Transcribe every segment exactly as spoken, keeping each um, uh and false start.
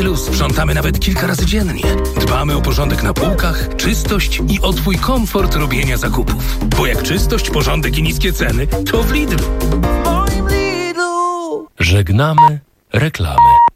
Lidlu sprzątamy nawet kilka razy dziennie. Dbamy o porządek na półkach, czystość i o Twój komfort robienia zakupów. Bo jak czystość, porządek i niskie ceny, to w Lidlu. Moim Lidlu. Żegnamy reklamy.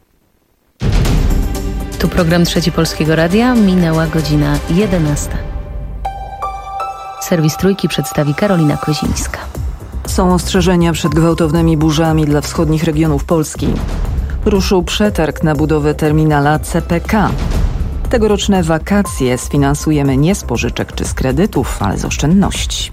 Tu program Trzeci Polskiego Radia. Minęła godzina jedenasta. Serwis Trójki przedstawi Karolina Kozińska. Są ostrzeżenia przed gwałtownymi burzami dla wschodnich regionów Polski. Ruszył przetarg na budowę terminala C P K. Tegoroczne wakacje sfinansujemy nie z pożyczek czy z kredytów, ale z oszczędności.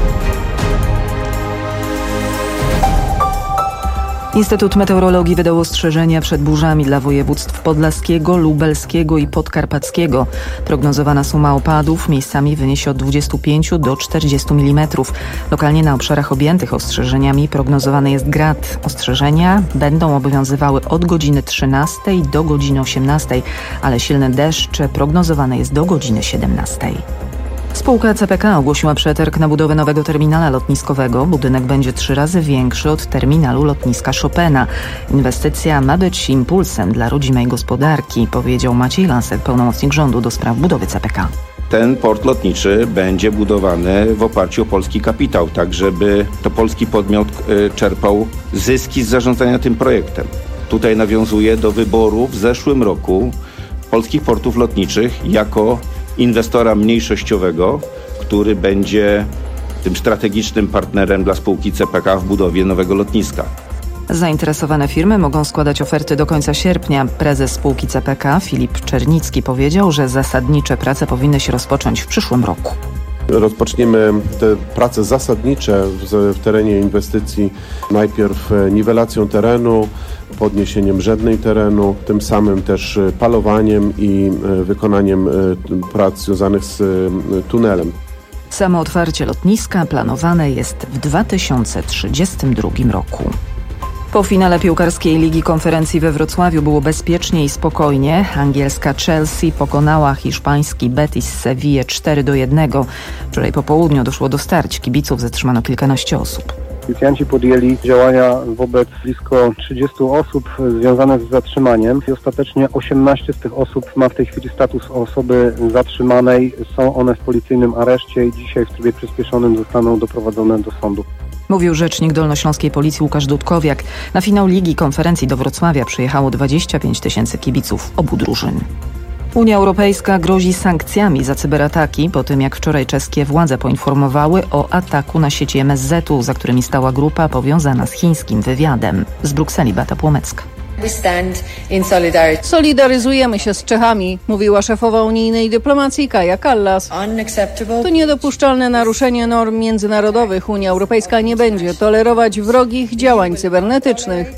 Instytut Meteorologii wydał ostrzeżenia przed burzami dla województw podlaskiego, lubelskiego i podkarpackiego. Prognozowana suma opadów miejscami wyniesie od dwudziestu pięciu do czterdziestu milimetrów. Lokalnie na obszarach objętych ostrzeżeniami prognozowany jest grad. Ostrzeżenia będą obowiązywały od godziny trzynastej do godziny osiemnastej, ale silny deszcz prognozowany jest do godziny siedemnastej. Spółka C P K ogłosiła przetarg na budowę nowego terminala lotniskowego. Budynek będzie trzy razy większy od terminalu lotniska Chopina. Inwestycja ma być impulsem dla rodzimej gospodarki, powiedział Maciej Lasek, pełnomocnik rządu do spraw budowy C P K. Ten port lotniczy będzie budowany w oparciu o polski kapitał, tak żeby to polski podmiot czerpał zyski z zarządzania tym projektem. Tutaj nawiązuje do wyboru w zeszłym roku polskich portów lotniczych jako inwestora mniejszościowego, który będzie tym strategicznym partnerem dla spółki C P K w budowie nowego lotniska. Zainteresowane firmy mogą składać oferty do końca sierpnia. Prezes spółki C P K Filip Czernicki powiedział, że zasadnicze prace powinny się rozpocząć w przyszłym roku. Rozpoczniemy te prace zasadnicze w, w terenie inwestycji, najpierw niwelacją terenu, podniesieniem żednej terenu, tym samym też palowaniem i wykonaniem prac związanych z tunelem. Samo otwarcie lotniska planowane jest w dwa tysiące trzydziestym drugim roku. Po finale piłkarskiej Ligi Konferencji we Wrocławiu było bezpiecznie i spokojnie. Angielska Chelsea pokonała hiszpański Betis Sevillę cztery do jednego. Wczoraj po południu doszło do starć. Kibiców zatrzymano kilkanaście osób. Policjanci podjęli działania wobec blisko trzydziestu osób związane z zatrzymaniem i ostatecznie osiemnaście z tych osób ma w tej chwili status osoby zatrzymanej. Są one w policyjnym areszcie i dzisiaj w trybie przyspieszonym zostaną doprowadzone do sądu. Mówił rzecznik dolnośląskiej policji Łukasz Dudkowiak. Na finał Ligi Konferencji do Wrocławia przyjechało dwadzieścia pięć tysięcy kibiców obu drużyn. Unia Europejska grozi sankcjami za cyberataki po tym, jak wczoraj czeskie władze poinformowały o ataku na sieci M S Z u, za którymi stała grupa powiązana z chińskim wywiadem. Z Brukseli Beata Płomecka. Solidaryzujemy się z Czechami, mówiła szefowa unijnej dyplomacji Kaja Kallas. To niedopuszczalne naruszenie norm międzynarodowych. Unia Europejska nie będzie tolerować wrogich działań cybernetycznych.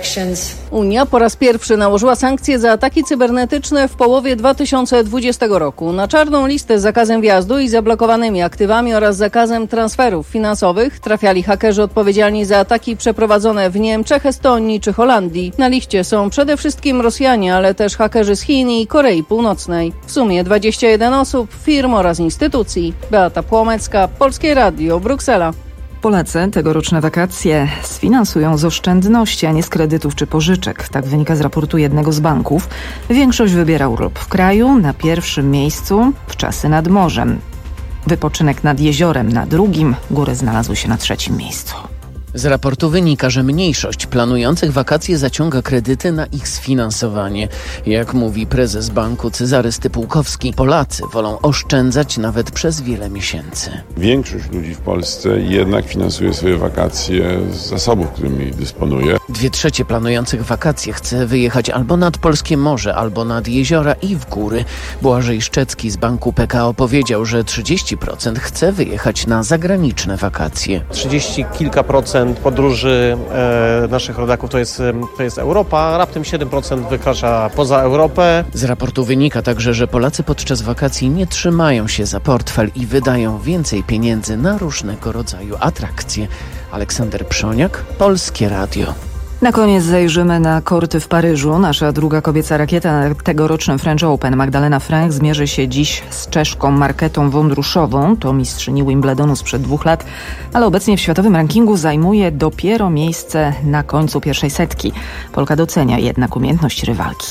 Unia po raz pierwszy nałożyła sankcje za ataki cybernetyczne w połowie dwa tysiące dwudziestego roku. Na czarną listę z zakazem wjazdu i zablokowanymi aktywami oraz zakazem transferów finansowych trafiali hakerzy odpowiedzialni za ataki przeprowadzone w Niemczech, Estonii czy Holandii. Na liście są przede wszystkim Rosjanie, ale też hakerzy z Chin i Korei Północnej. W sumie dwadzieścia jeden osób, firm oraz instytucji. Beata Płomecka, Polskie Radio, Bruksela. Polacy tegoroczne wakacje sfinansują z oszczędności, a nie z kredytów czy pożyczek. Tak wynika z raportu jednego z banków. Większość wybiera urlop w kraju, na pierwszym miejscu wczasy nad morzem. Wypoczynek nad jeziorem na drugim, góry znalazły się na trzecim miejscu. Z raportu wynika, że mniejszość planujących wakacje zaciąga kredyty na ich sfinansowanie. Jak mówi prezes banku Cezary Stypułkowski, Polacy wolą oszczędzać nawet przez wiele miesięcy. Większość ludzi w Polsce jednak finansuje swoje wakacje z zasobów, którymi dysponuje. Dwie trzecie planujących wakacje chce wyjechać albo nad polskie morze, albo nad jeziora i w góry. Błażej Szczecki z banku P K O powiedział, że trzydzieści procent chce wyjechać na zagraniczne wakacje. trzydzieści kilka procent podróży e, naszych rodaków to jest, to jest Europa, raptem siedem procent wykracza poza Europę. Z raportu wynika także, że Polacy podczas wakacji nie trzymają się za portfel i wydają więcej pieniędzy na różnego rodzaju atrakcje. Aleksander Przoniak, Polskie Radio. Na koniec zajrzymy na korty w Paryżu. Nasza druga kobieca rakieta na tegorocznym French Open, Magdalena Frank, zmierzy się dziś z Czeszką Marketą Wondruszową. To mistrzyni Wimbledonu sprzed dwóch lat, ale obecnie w światowym rankingu zajmuje dopiero miejsce na końcu pierwszej setki. Polka docenia jednak umiejętność rywalki.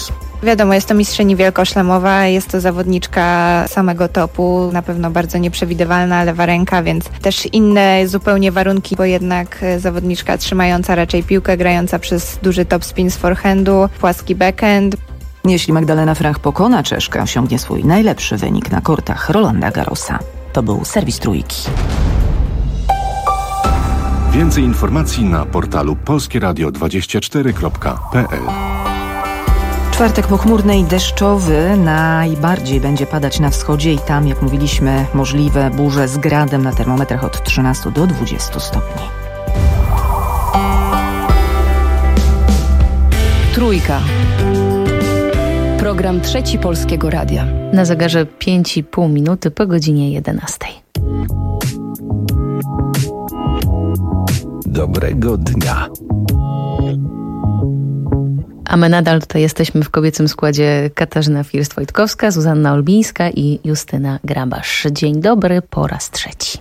Wiadomo, jest to mistrzyni wielkoszlemowa, jest to zawodniczka samego topu, na pewno bardzo nieprzewidywalna lewa ręka, więc też inne zupełnie warunki, bo jednak zawodniczka trzymająca raczej piłkę, grająca przez duży topspin z forehandu, płaski backhand. Jeśli Magdalena Frach pokona Czeszkę, osiągnie swój najlepszy wynik na kortach Rolanda Garrosa. To był serwis Trójki. Więcej informacji na portalu polskie radio dwadzieścia cztery kropka p l. Czwartek pochmurny i deszczowy, najbardziej będzie padać na wschodzie i tam, jak mówiliśmy, możliwe burze z gradem na termometrach od trzynastu do dwudziestu stopni. Trójka. Program Trzeci Polskiego Radia. Na zegarze pięć i pół minuty po godzinie jedenastej. Dobrego dnia. A my nadal tutaj jesteśmy w kobiecym składzie: Katarzyna First-Wojtkowska, Zuzanna Olbińska i Justyna Grabasz. Dzień dobry po raz trzeci.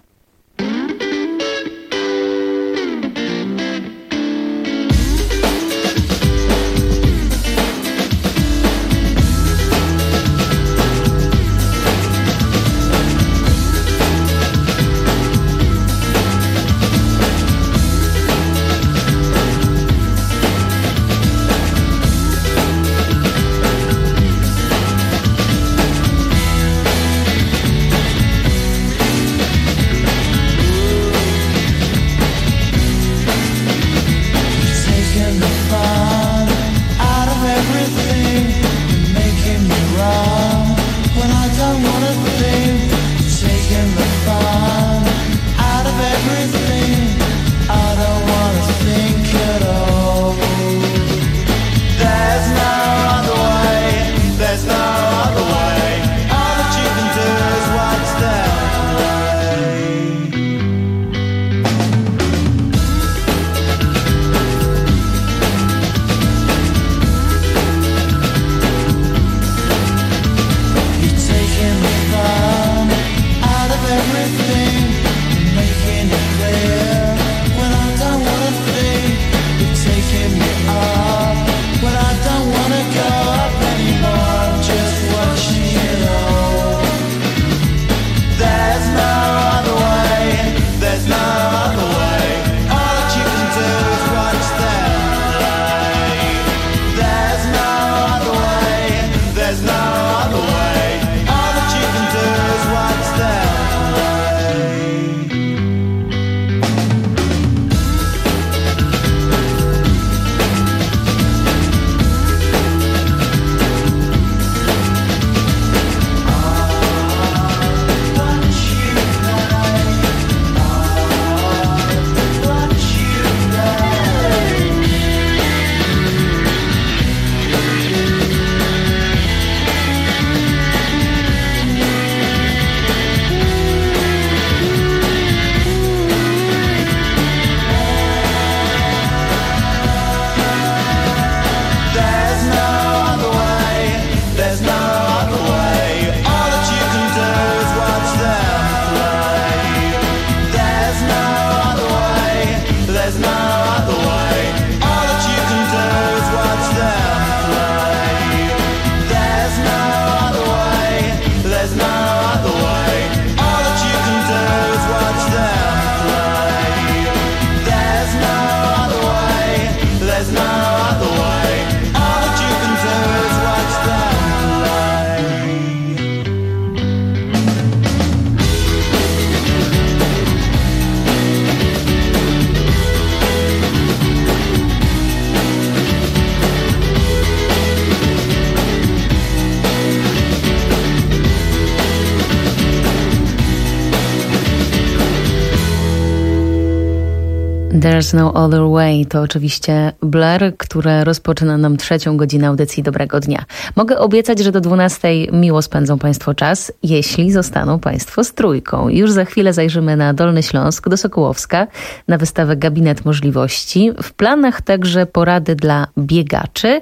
There's No Other Way to oczywiście Blur, które rozpoczyna nam trzecią godzinę audycji Dobrego Dnia. Mogę obiecać, że do dwunastej miło spędzą Państwo czas, jeśli zostaną Państwo z Trójką. Już za chwilę zajrzymy na Dolny Śląsk, do Sokołowska, na wystawę Gabinet Możliwości. W planach także porady dla biegaczy.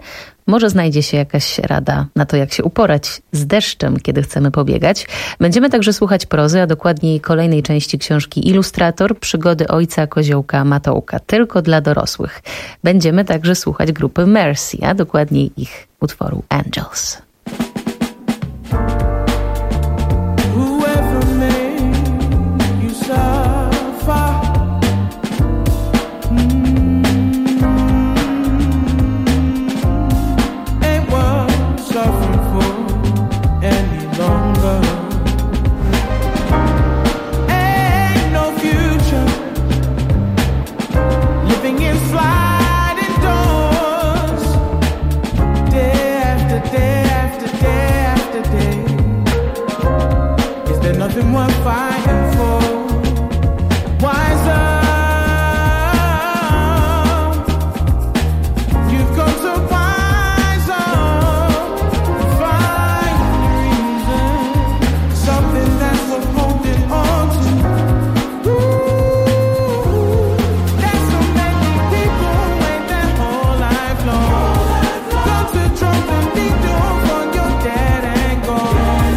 Może znajdzie się jakaś rada na to, jak się uporać z deszczem, kiedy chcemy pobiegać. Będziemy także słuchać prozy, a dokładniej kolejnej części książki Ilustrator, przygody ojca koziołka Matołka, tylko dla dorosłych. Będziemy także słuchać grupy Mercy, a dokładniej ich utworu Angels. Nothing worth fighting for. Wise up, you've got to wise up. Find reason, something that's worth holding on to. Ooh, there's so many people wait their whole life long. Got to drop the needle for your dead and gone.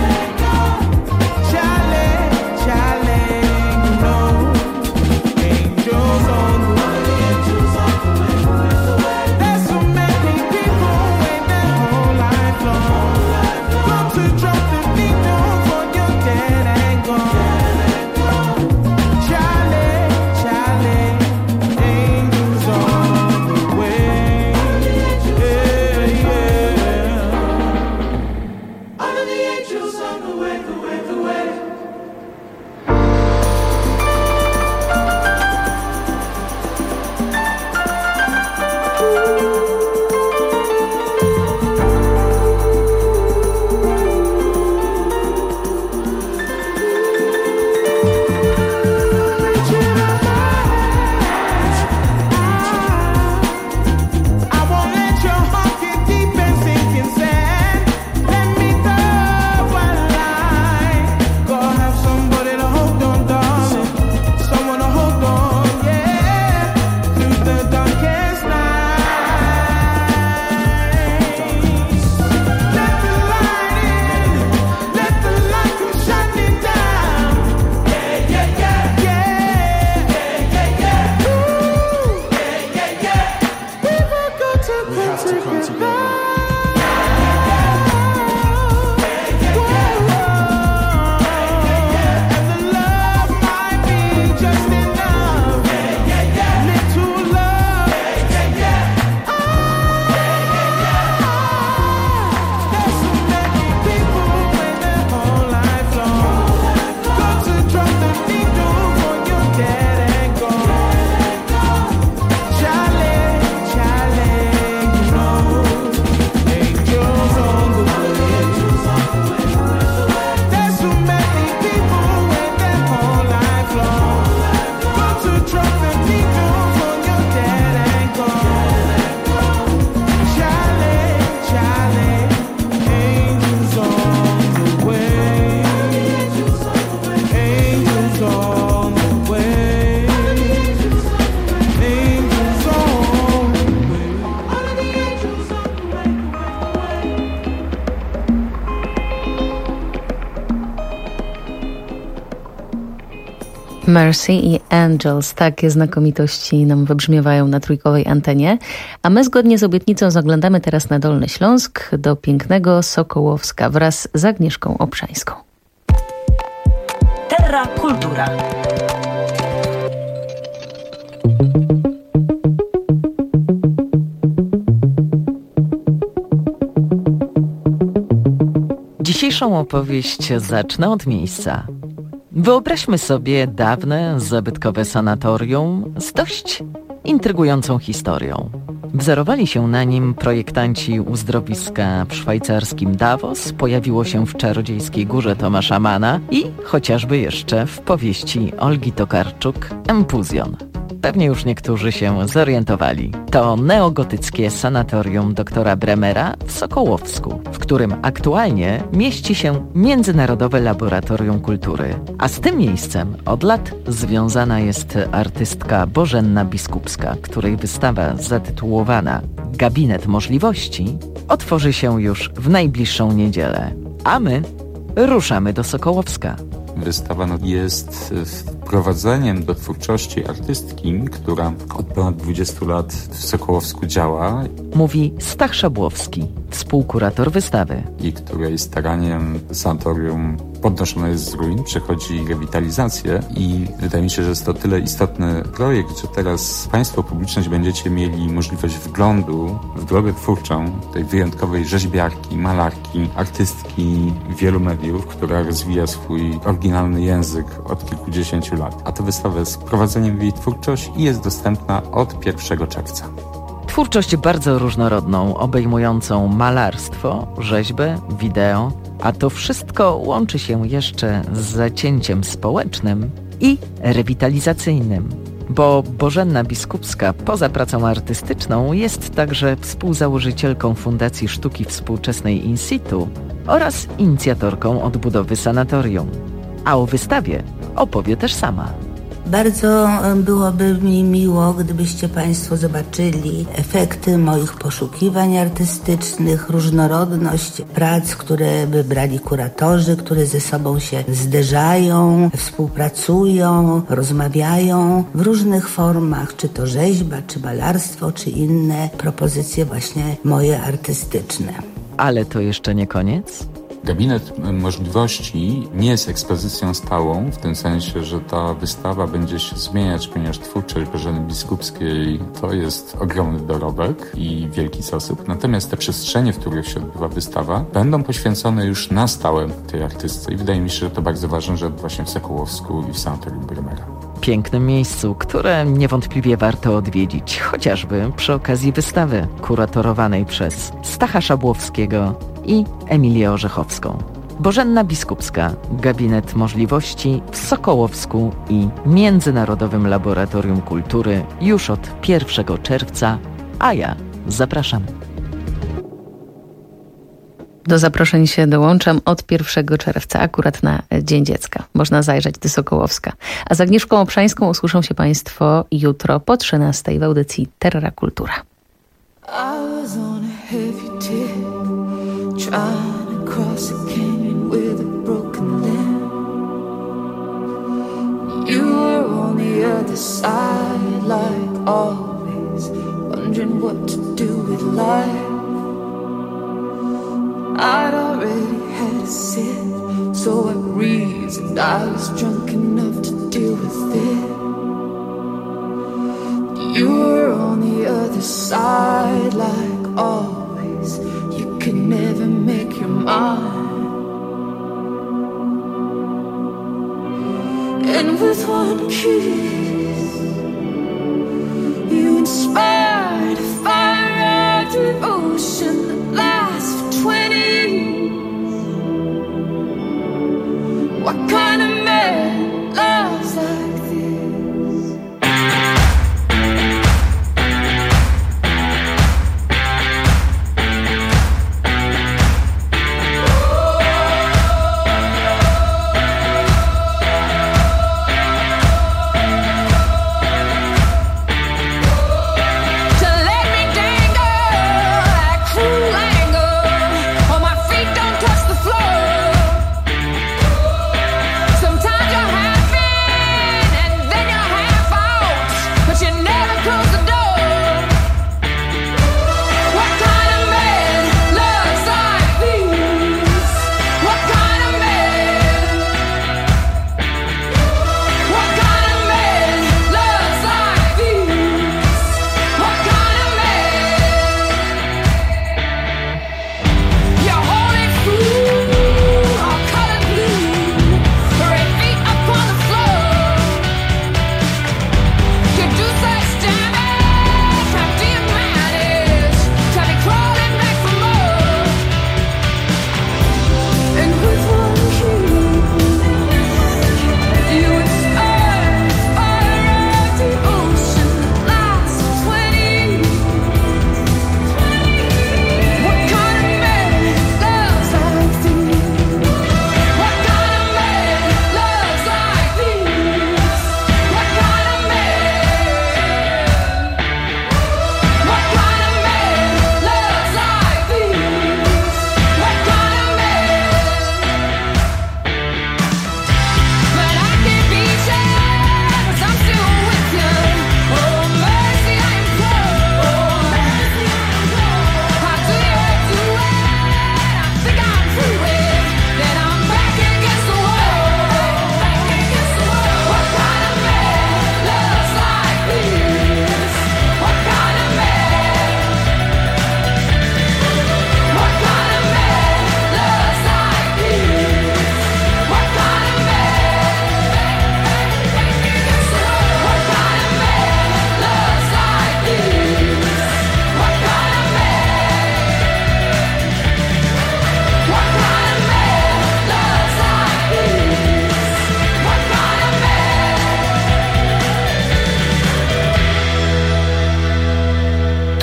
Mercy i Angels, takie znakomitości nam wybrzmiewają na trójkowej antenie, a my zgodnie z obietnicą zaglądamy teraz na Dolny Śląsk, do pięknego Sokołowska wraz z Agnieszką Obszańską. Terra Kultura. Dzisiejszą opowieść zacznę od miejsca. Wyobraźmy sobie dawne, zabytkowe sanatorium z dość intrygującą historią. Wzorowali się na nim projektanci uzdrowiska w szwajcarskim Davos, pojawiło się w Czarodziejskiej Górze Tomasza Manna i chociażby jeszcze w powieści Olgi Tokarczuk Empuzjon. Pewnie już niektórzy się zorientowali. To neogotyckie sanatorium doktora Bremera w Sokołowsku, w którym aktualnie mieści się Międzynarodowe Laboratorium Kultury. A z tym miejscem od lat związana jest artystka Bożenna Biskupska, której wystawa zatytułowana Gabinet Możliwości otworzy się już w najbliższą niedzielę. A my ruszamy do Sokołowska. Wystawa jest wprowadzeniem do twórczości artystki, która od ponad dwudziestu lat w Sokołowsku działa. Mówi Stach Szabłowski, współkurator wystawy. I której staraniem sanatorium podnoszone jest z ruin, przechodzi rewitalizację i wydaje mi się, że jest to tyle istotny projekt, że teraz Państwo, publiczność będziecie mieli możliwość wglądu w drogę twórczą tej wyjątkowej rzeźbiarki, malarki, artystki wielu mediów, która rozwija swój oryginalny język od kilkudziesięciu lat. A ta wystawa jest wprowadzeniem w jej twórczość i jest dostępna od pierwszego czerwca. Twórczość bardzo różnorodną, obejmującą malarstwo, rzeźbę, wideo, a to wszystko łączy się jeszcze z zacięciem społecznym i rewitalizacyjnym. Bo Bożenna Biskupska poza pracą artystyczną jest także współzałożycielką Fundacji Sztuki Współczesnej In Situ oraz inicjatorką odbudowy sanatorium. A o wystawie opowie też sama. Bardzo byłoby mi miło, gdybyście Państwo zobaczyli efekty moich poszukiwań artystycznych, różnorodność prac, które wybrali kuratorzy, które ze sobą się zderzają, współpracują, rozmawiają w różnych formach, czy to rzeźba, czy malarstwo, czy inne propozycje właśnie moje artystyczne. Ale to jeszcze nie koniec? Gabinet Możliwości nie jest ekspozycją stałą, w tym sensie, że ta wystawa będzie się zmieniać, ponieważ twórczość Bożeny Biskupskiej to jest ogromny dorobek i wielki zasób. Natomiast te przestrzenie, w których się odbywa wystawa, będą poświęcone już na stałe tej artystce i wydaje mi się, że to bardzo ważne, że właśnie w Sokołowsku i w sanatorium Bremera. Pięknym miejscu, które niewątpliwie warto odwiedzić, chociażby przy okazji wystawy kuratorowanej przez Stacha Szabłowskiego i Emilię Orzechowską. Bożenna Biskupska, Gabinet Możliwości w Sokołowsku i Międzynarodowym Laboratorium Kultury już od pierwszego czerwca, a ja zapraszam. Do zaproszeń się dołączam od pierwszego czerwca, akurat na Dzień Dziecka. Można zajrzeć do Sokołowska. A z Agnieszką Obszańską usłyszą się Państwo jutro po trzynastej w audycji Terra Kultura. Trying to cross a canyon with a broken limb. You were on the other side, like always, wondering what to do with life. I'd already had a sip, so I reasoned I was drunk enough to deal with it. You were on the other side, like always, you could never make your mind. And with one kiss, you inspired a fire of devotion that lasts for twenty years. What kind of man loves like this?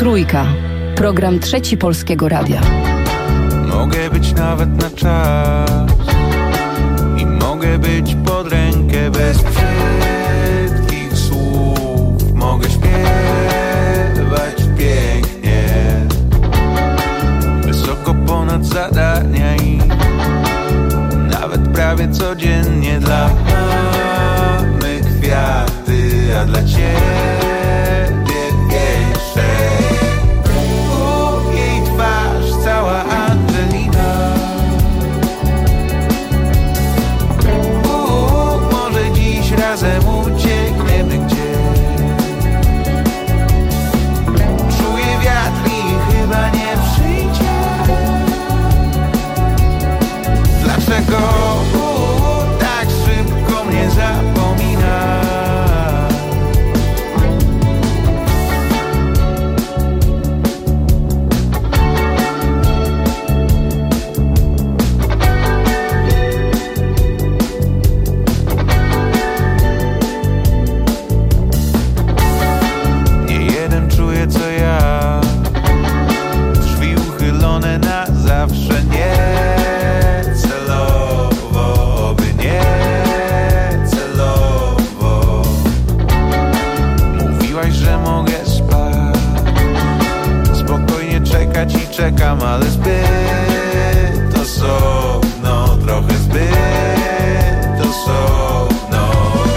Trójka. Program Trzeci Polskiego Radia. Mogę być nawet na czas i mogę być pod rękę bez brzydkich słów. Mogę śpiewać pięknie, wysoko ponad zadania i nawet prawie codziennie dla mamy kwiaty, a dla ciebie więcej. U jej twarz cała Angelina. U, może dziś razem uciekniemy gdzieś. Czuję wiatr i chyba nie przyjdzie. Dlaczego u, tak szybko mnie zapomina? Nie jeden czuje co ja, drzwi uchylone na zawsze, nie celowo, by nie celowo. Mówiłaś, że mogę spać, spokojnie czekać i czekam, ale zbyt osobno, trochę zbyt osobno.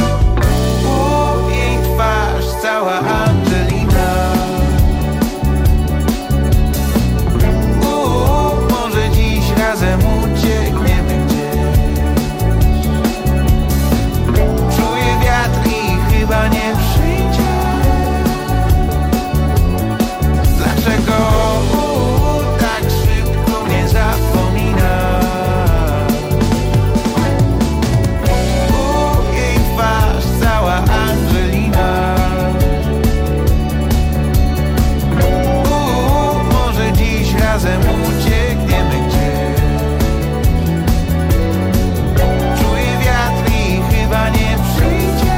U jej twarz cała Angelina. U, może dziś razem uciekniemy gdzieś. Czuję wiatr i chyba nie przyjdzie. Dlaczego u, tak szybko mnie zapomina? U, jej twarz cała Angelina. U, może dziś razem uciekniemy gdzieś. Czuję wiatr i chyba nie przyjdzie.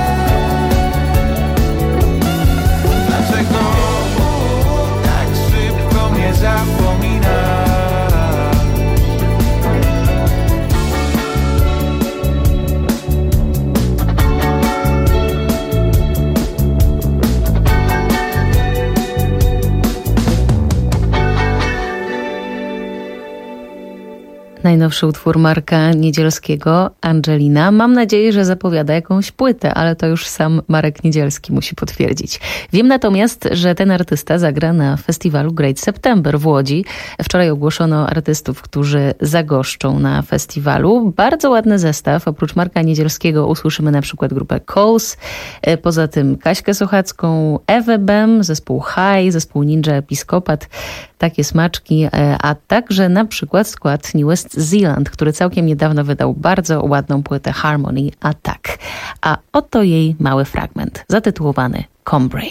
Dlaczego u, tak szybko mnie zapomina? Najnowszy utwór Marka Niedzielskiego, Angelina. Mam nadzieję, że zapowiada jakąś płytę, ale to już sam Marek Niedzielski musi potwierdzić. Wiem natomiast, że ten artysta zagra na festiwalu Great September w Łodzi. Wczoraj ogłoszono artystów, którzy zagoszczą na festiwalu. Bardzo ładny zestaw. Oprócz Marka Niedzielskiego usłyszymy na przykład grupę Coles, poza tym Kaśkę Sochacką, Ewę Bem, zespół High, zespół Ninja Episkopat. Takie smaczki, a także na przykład skład New West Zealand, który całkiem niedawno wydał bardzo ładną płytę Harmony Attack. A oto jej mały fragment, zatytułowany Combray.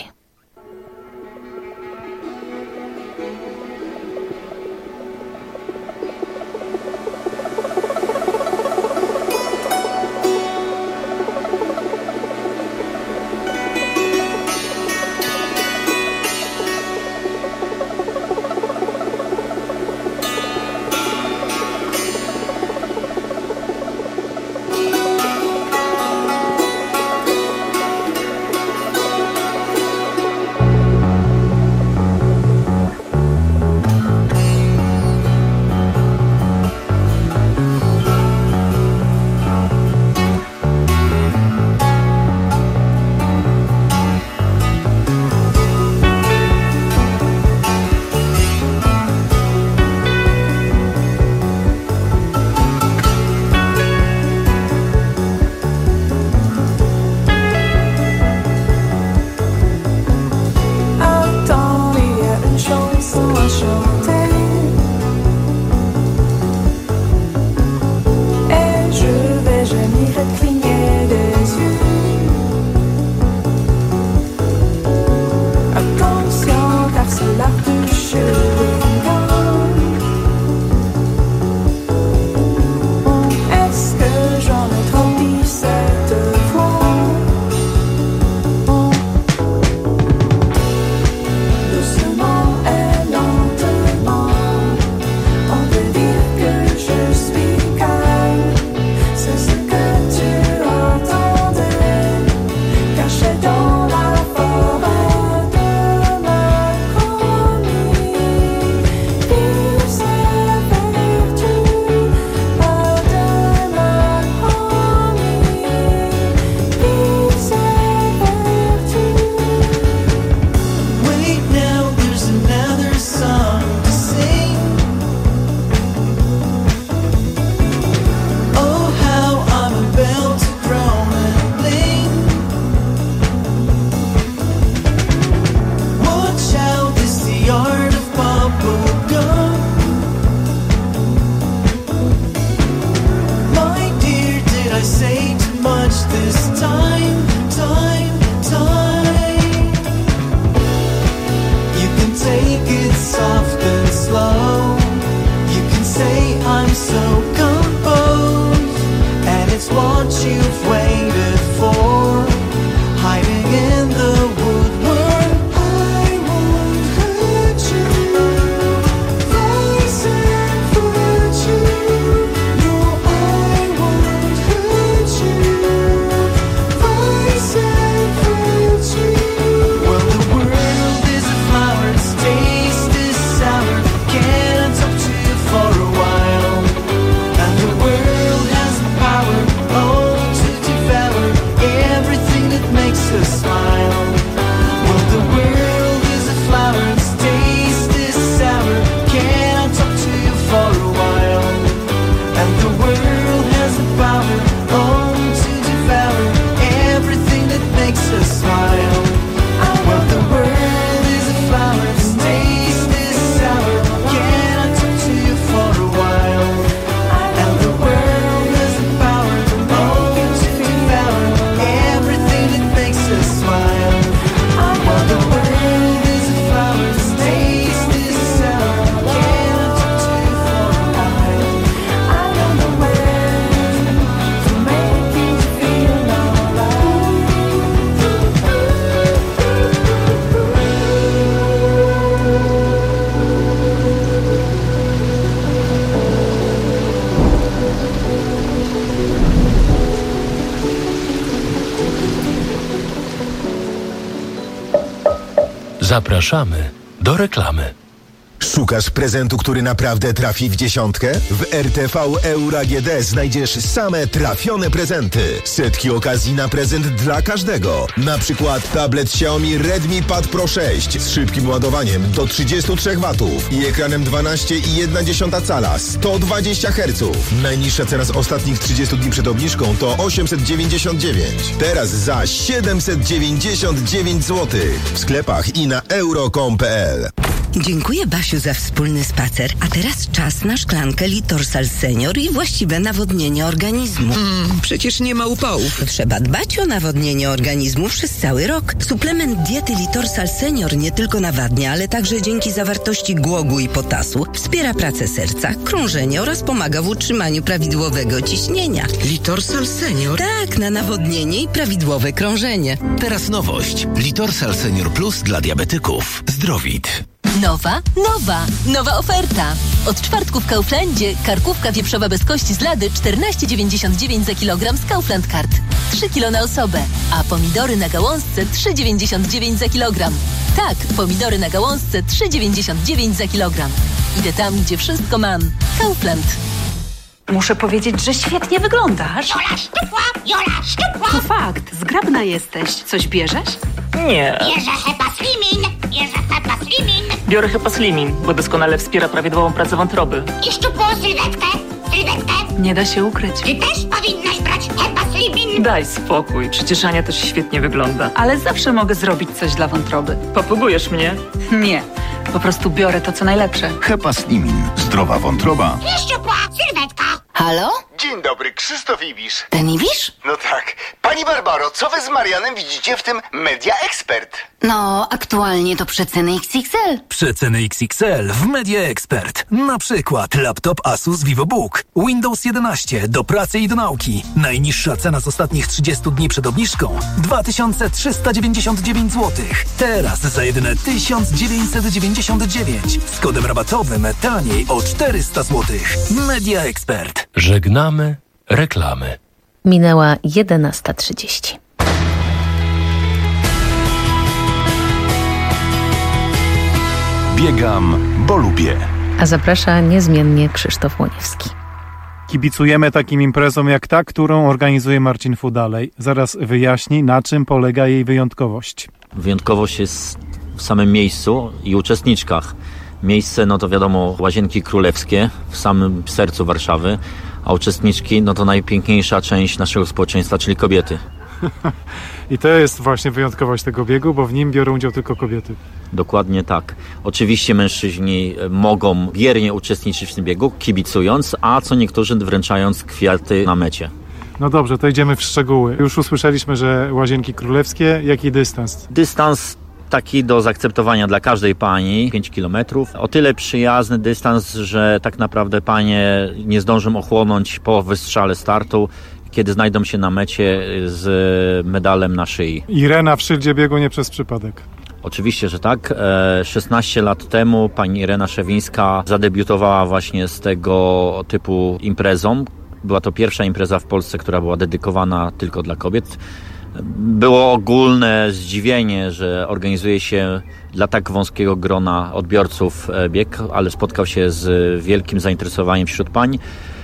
so composed, and it's what you've waited for, hiding in the woodwork. I won't hurt you, vice and virtue. No, I won't hurt you, vice and virtue. Well, the world is a flower, its taste is sour. Can I talk to you for a while? And the world has the power, oh, to devour everything that makes us smile. Well, the world is a flower, its taste is sour. Can I talk to you for a while? And the world has the power, oh, to devour everything that makes us smile. Well, the world is a flower, its taste is sour. Can I talk to you for a while? And the world has the power, oh, to devour everything that makes us smile. Well, the world is a flower, its taste is sour. Can I talk to you for a while? I know the words to make you feel alright. Zapraszamy do reklamy. Szukasz prezentu, który naprawdę trafi w dziesiątkę? W R T V Euro A G D znajdziesz same trafione prezenty. Setki okazji na prezent dla każdego. Na przykład tablet Xiaomi Redmi Pad Pro sześć z szybkim ładowaniem do trzydzieści trzy watów i ekranem dwanaście i jedna dziesiąta cala, sto dwadzieścia herców. Najniższa cena z ostatnich trzydziestu dni przed obniżką to osiemset dziewięćdziesiąt dziewięć. Teraz za siedemset dziewięćdziesiąt dziewięć złotych. W sklepach i na euro kropka com kropka p l. Dziękuję, Basiu, za wspólny spacer. A teraz czas na szklankę Litorsal Senior i właściwe nawodnienie organizmu. Mm, przecież nie ma upałów. Trzeba dbać o nawodnienie organizmu przez cały rok. Suplement diety Litorsal Senior nie tylko nawadnia, ale także dzięki zawartości głogu i potasu wspiera pracę serca, krążenie oraz pomaga w utrzymaniu prawidłowego ciśnienia. Litorsal Senior? Tak, na nawodnienie i prawidłowe krążenie. Teraz nowość. Litorsal Senior Plus dla diabetyków. Zdrowit. Nowa, nowa, nowa oferta. Od czwartku w Kauflandzie karkówka wieprzowa bez kości z lady czternaście dziewięćdziesiąt dziewięć za kilogram z Kaufland Card. trzy kilo na osobę, a pomidory na gałązce trzy dziewięćdziesiąt dziewięć za kilogram. Tak, pomidory na gałązce trzy dziewięćdziesiąt dziewięć za kilogram. Idę tam, gdzie wszystko mam. Kaufland. Muszę powiedzieć, że świetnie wyglądasz. Jola szczupła, Jola szczupła. To fakt, zgrabna jesteś. Coś bierzesz? Nie. Bierze Hepa Slimin, bierze Hepa Slimin. Biorę Hepa Slimin, bo doskonale wspiera prawidłową pracę wątroby. I szczupłą sylwetkę, sylwetkę. Nie da się ukryć. Ty też powinnaś brać Hepa Slimin. Daj spokój, przecież Ania też świetnie wygląda. Ale zawsze mogę zrobić coś dla wątroby. Papugujesz mnie? Nie, po prostu biorę to, co najlepsze. Hepa Slimin. Zdrowa wątroba. I szczupła sylwetka. Halo? Dzień dobry, Krzysztof Ibisz. Ten Ibisz? No tak. Pani Barbaro, co wy z Marianem widzicie w tym Media Expert? No, aktualnie to przeceny X X L. Przeceny X X L w Media Expert. Na przykład laptop Asus VivoBook, Windows jedenaście do pracy i do nauki. Najniższa cena z ostatnich trzydziestu dni przed obniżką dwa tysiące trzysta dziewięćdziesiąt dziewięć złotych. Teraz za jedyne tysiąc dziewięćset dziewięćdziesiąt dziewięć. Z kodem rabatowym taniej o czterysta złotych. Media Expert. Żegnamy reklamy. Minęła jedenasta trzydzieści. Biegam, bo lubię. A zaprasza niezmiennie Krzysztof Łoniewski. Kibicujemy takim imprezom jak ta, którą organizuje Marcin Fudalej. Zaraz wyjaśni, na czym polega jej wyjątkowość. Wyjątkowość jest w samym miejscu i uczestniczkach. Miejsce, no to wiadomo, Łazienki Królewskie w samym sercu Warszawy, a uczestniczki, no to najpiękniejsza część naszego społeczeństwa, czyli kobiety. I to jest właśnie wyjątkowość tego biegu, bo w nim biorą udział tylko kobiety. Dokładnie tak. Oczywiście mężczyźni mogą biernie uczestniczyć w tym biegu, kibicując, a co niektórzy wręczając kwiaty na mecie. No dobrze, to idziemy w szczegóły. Już usłyszeliśmy, że Łazienki Królewskie. Jaki dystans? Dystans taki do zaakceptowania dla każdej pani, pięć kilometrów. O tyle przyjazny dystans, że tak naprawdę panie nie zdążą ochłonąć po wystrzale startu, kiedy znajdą się na mecie z medalem na szyi. Irena w szyldzie biegu nie przez przypadek. Oczywiście, że tak. szesnaście lat temu pani Irena Szewińska zadebiutowała właśnie z tego typu imprezą. Była to pierwsza impreza w Polsce, która była dedykowana tylko dla kobiet. Było ogólne zdziwienie, że organizuje się dla tak wąskiego grona odbiorców bieg, ale spotkał się z wielkim zainteresowaniem wśród pań.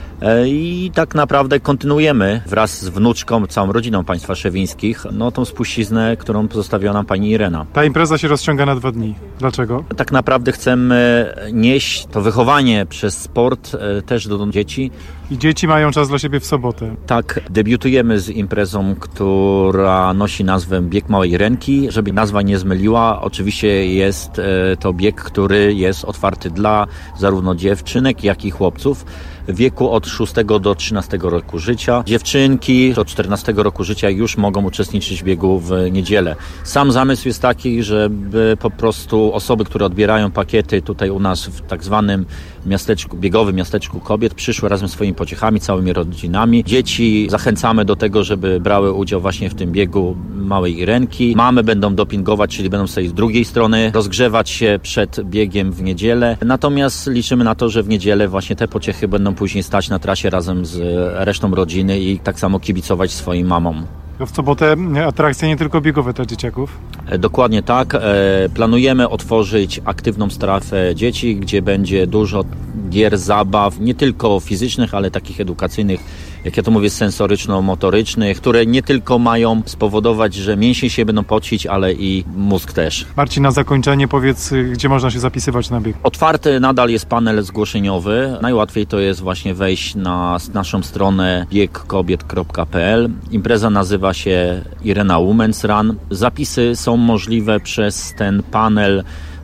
I tak naprawdę kontynuujemy wraz z wnuczką, całą rodziną państwa Szewińskich, no tą spuściznę, którą pozostawiła nam pani Irena. Ta impreza się rozciąga na dwa dni. Dlaczego? Tak naprawdę chcemy nieść to wychowanie przez sport też do dzieci. I dzieci mają czas dla siebie w sobotę. Tak, debiutujemy z imprezą, która nosi nazwę Bieg Małej Irenki. Żeby nazwa nie zmyliła, oczywiście jest to bieg, który jest otwarty dla zarówno dziewczynek, jak i chłopców w wieku od szóstego do trzynastego roku życia. Dziewczynki od czternastego roku życia już mogą uczestniczyć w biegu w niedzielę. Sam zamysł jest taki, żeby po prostu osoby, które odbierają pakiety tutaj u nas w tak zwanym miasteczku, biegowym miasteczku kobiet, przyszły razem z swoimi pociechami, całymi rodzinami. Dzieci zachęcamy do tego, żeby brały udział właśnie w tym biegu Małej Irenki. Mamy będą dopingować, czyli będą sobie z drugiej strony rozgrzewać się przed biegiem w niedzielę. Natomiast liczymy na to, że w niedzielę właśnie te pociechy będą później stać na trasie razem z resztą rodziny i tak samo kibicować swoim mamom. W sobotę atrakcje nie tylko biegowe dla dzieciaków? Dokładnie tak. Planujemy otworzyć aktywną strefę dzieci, gdzie będzie dużo gier, zabaw, nie tylko fizycznych, ale takich edukacyjnych, jak ja to mówię, sensoryczno-motorycznych, które nie tylko mają spowodować, że mięśnie się będą pocić, ale i mózg też. Marcin, na zakończenie powiedz, gdzie można się zapisywać na bieg? Otwarty nadal jest panel zgłoszeniowy. Najłatwiej to jest właśnie wejść na naszą stronę bieg kobiet kropka p l. Impreza nazywa się Irena Women's Run. Zapisy są możliwe przez ten panel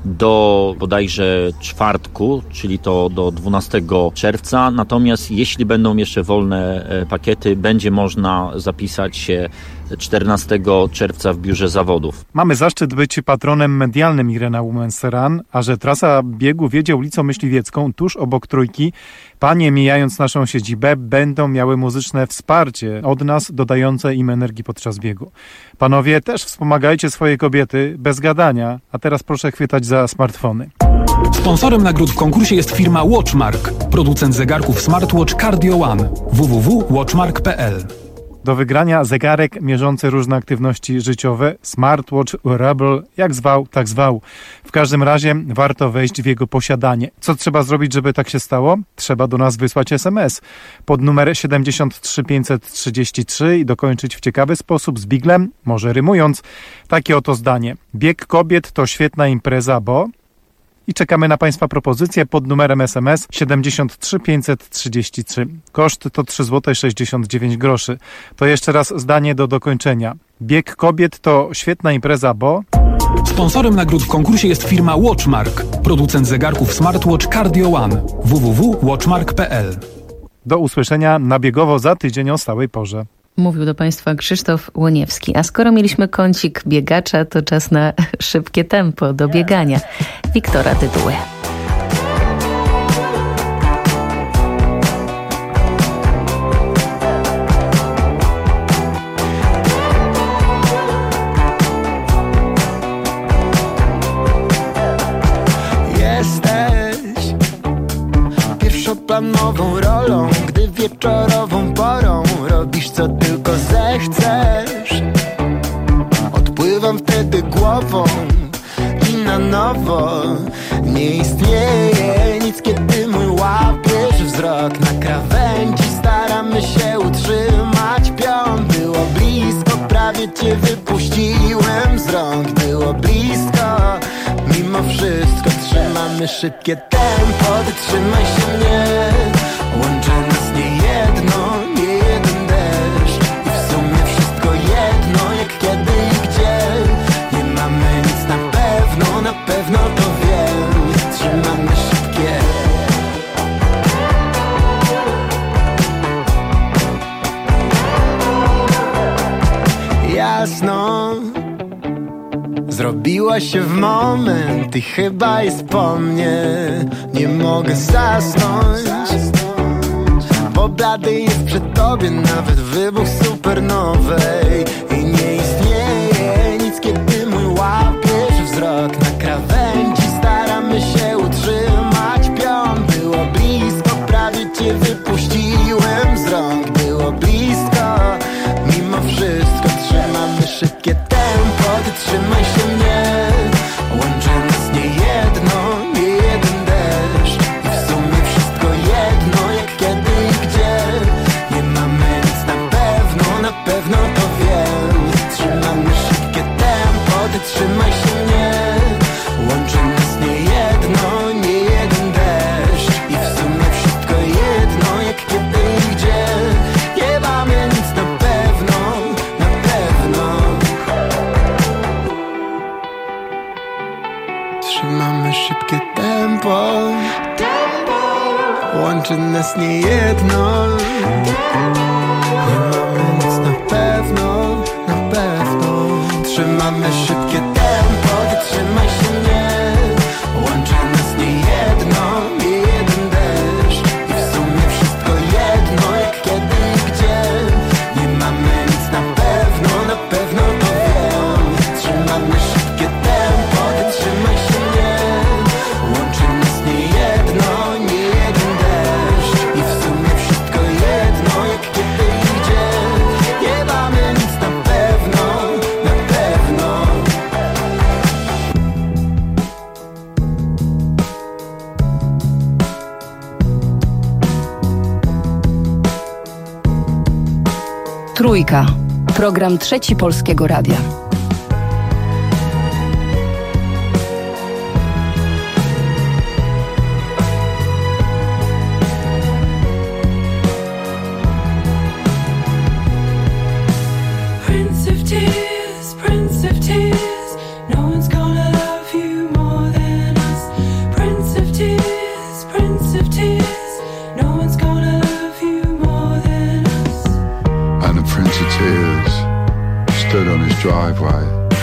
do bodajże czwartku, czyli to do dwunastego czerwca. Natomiast jeśli będą jeszcze wolne pakiety, będzie można zapisać się czternastego czerwca w biurze zawodów. Mamy zaszczyt być patronem medialnym Irena Women's Run, a że trasa biegu wiedzie ulicą Myśliwiecką tuż obok Trójki, panie mijając naszą siedzibę będą miały muzyczne wsparcie od nas, dodające im energii podczas biegu. Panowie, też wspomagajcie swoje kobiety bez gadania, a teraz proszę chwytać za smartfony. Sponsorem nagród w konkursie jest firma Watchmark, producent zegarków smartwatch Cardio One. w w w kropka watchmark kropka p l. Do wygrania zegarek mierzący różne aktywności życiowe, smartwatch, wearable, jak zwał, tak zwał. W każdym razie warto wejść w jego posiadanie. Co trzeba zrobić, żeby tak się stało? Trzeba do nas wysłać es em es pod numer siedemdziesiąt trzy pięćset trzydzieści trzy i dokończyć w ciekawy sposób z biglem, może rymując. Takie oto zdanie. Bieg kobiet to świetna impreza, bo... I czekamy na Państwa propozycje pod numerem es em es siedemdziesiąt trzy pięćset trzydzieści trzy. Koszt to trzy złote sześćdziesiąt dziewięć groszy. To jeszcze raz zdanie do dokończenia. Bieg kobiet to świetna impreza, bo... Sponsorem nagród w konkursie jest firma Watchmark, producent zegarków smartwatch Cardio One. w w w kropka watchmark kropka p l. Do usłyszenia na biegowo za tydzień o stałej porze. Mówił do Państwa Krzysztof Łoniewski. A skoro mieliśmy kącik biegacza, to czas na szybkie tempo do biegania. Wiktora tytuły. Jesteś pierwszoplanową rolą, gdy wieczorową porą robisz co tylko zechcesz. Odpływam wtedy głową i na nowo nie istnieje nic, kiedy mój łapiesz wzrok na krawędzi. Staramy się utrzymać pion. Było blisko, prawie cię wypuściłem z rąk. Było blisko, mimo wszystko trzymamy szybkie tempo. Wytrzymaj się mnie, łączy nas nie jedno, nie jeden deszcz. I w sumie wszystko jedno, jak kiedy i gdzie. Nie mamy nic na pewno, na pewno to wiem. Trzymamy szybkie. Jasno, zrobi Wbiła się w moment i chyba jest po mnie. Nie mogę zasnąć, bo blady jest przy tobie nawet wybuch supernowej. I nie istnieje nic, kiedy mój łapiesz wzrok na krawędzi. Staramy się utrzymać pion. Było blisko, prawie cię wypuściłem z rąk. Było blisko, mimo wszystko trzymamy szybkie tempo. Ty trzymaj się mnie, łączy nas nie jedno, nie jeden deszcz. I w sumie wszystko jedno, jak kiedy i gdzie. Nie mamy nic na pewno, na pewno to wiem. Trzymamy szybkie tempo, ty trzymaj się mnie, łączy nas nie jedno, nie jeden deszcz. I w sumie wszystko jedno, jak kiedy i gdzie. Nie mamy nic na pewno, na pewno. Trzymamy szybkie tempo, łączy nas nie jedno. Nie mamy nic na pewno, na pewno. Trzymamy szybkie tempo, ty trzymaj się mnie, łączy nas nie jedno, nie jeden deszcz. I w sumie wszystko jedno, jak kiedy i gdzie. Nie mamy nic na pewno, na pewno to wiem. Trzymamy szybkie tempo, ty trzymaj się mnie, łączy nas nie jedno, nie jeden deszcz. I w sumie wszystko jedno, jak kiedy i gdzie. Nie mamy nic na pewno, na pewno. Trójka. Program Trzeci Polskiego Radia. Prince of Tears, Prince of Tears, no one's gonna love you more than us. Prince of Tears, Prince of Tears, no one's gonna love you more than us. And the Prince of Tears stood on his driveway,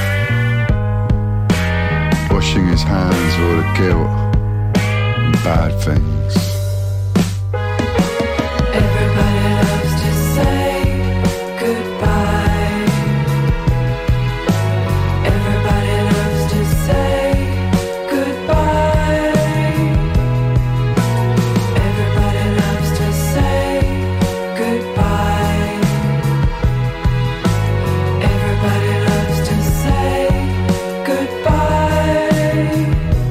washing his hands of all the guilt and bad things. Everybody loves to say goodbye. Everybody loves to say goodbye. Everybody loves to say goodbye. Everybody loves to say goodbye.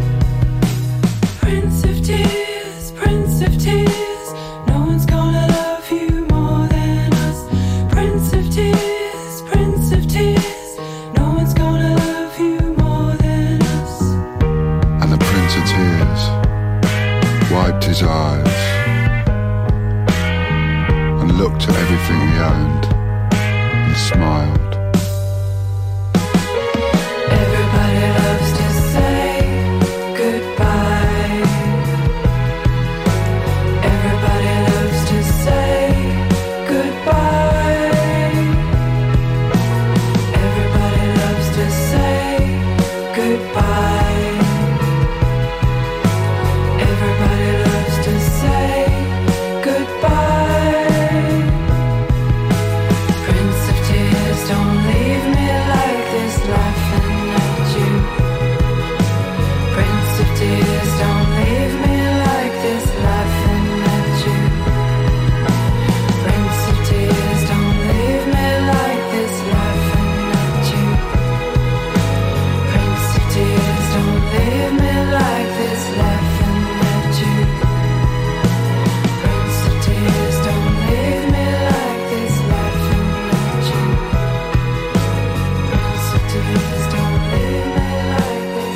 Prince of Tears, Prince of Tears, no one's gonna love you more than us. Prince of Tears, Prince of Tears, no one's gonna love you more than us. And the Prince of Tears wiped his eyes and looked at everything he owned and smiled. Everybody loves to say goodbye. Everybody loves to say goodbye. Everybody loves to say goodbye. Everybody loves to say goodbye. Prince of Tears, don't leave me like this, laughing at you. Prince of Tears, don't leave me like this, laughing at you. Prince of Tears, don't leave me like this, laughing at you. Prince of Tears, don't leave me like this, laughing at you. Prince of Tears, don't leave me like this, laughing at you. Prince of Tears, don't leave me like this,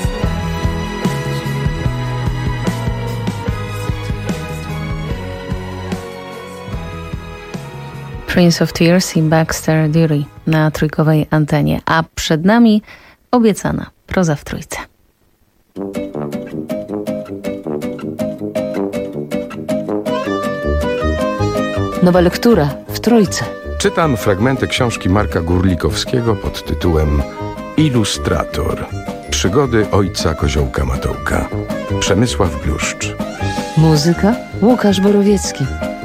Prince of Tears i Baxter Dury na trójkowej antenie, a przed nami obiecana proza w trójce. Nowa lektura w trójce. Czytam fragmenty książki Marka Górlikowskiego pod tytułem Ilustrator. Przygody ojca koziołka Matołka. Przemysław Gluszcz. Muzyka Łukasz Borowiecki.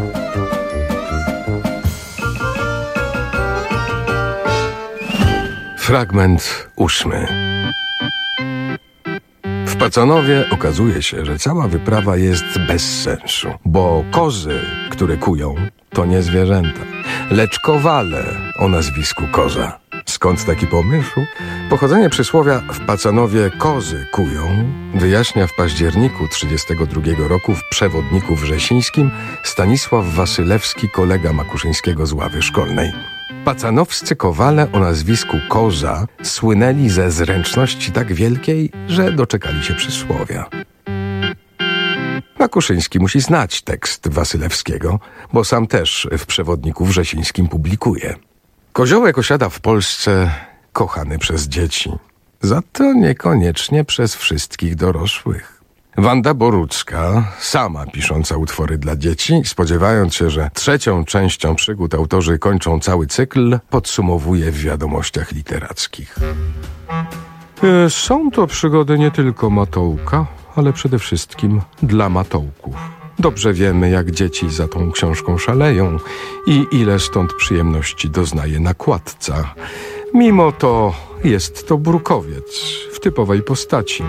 Fragment ósmy. W Pacanowie okazuje się, że cała wyprawa jest bez sensu, bo kozy, które kują, to nie zwierzęta, lecz kowale o nazwisku Koza. Skąd taki pomysł? Pochodzenie przysłowia w Pacanowie kozy kują wyjaśnia w październiku trzydziestego drugiego roku w Przewodniku Wrzesińskim Stanisław Wasylewski, kolega Makuszyńskiego z ławy szkolnej. Pacanowscy kowale o nazwisku Koza słynęli ze zręczności tak wielkiej, że doczekali się przysłowia. Makuszyński musi znać tekst Wasylewskiego, bo sam też w Przewodniku Wrzesińskim publikuje. Koziołek osiada w Polsce kochany przez dzieci, za to niekoniecznie przez wszystkich dorosłych. Wanda Borucka, sama pisząca utwory dla dzieci, spodziewając się, że trzecią częścią przygód autorzy kończą cały cykl, podsumowuje w wiadomościach literackich. E, są to przygody nie tylko Matołka, ale przede wszystkim dla Matołków. Dobrze wiemy, jak dzieci za tą książką szaleją i ile stąd przyjemności doznaje nakładca. Mimo to jest to brukowiec w typowej postaci.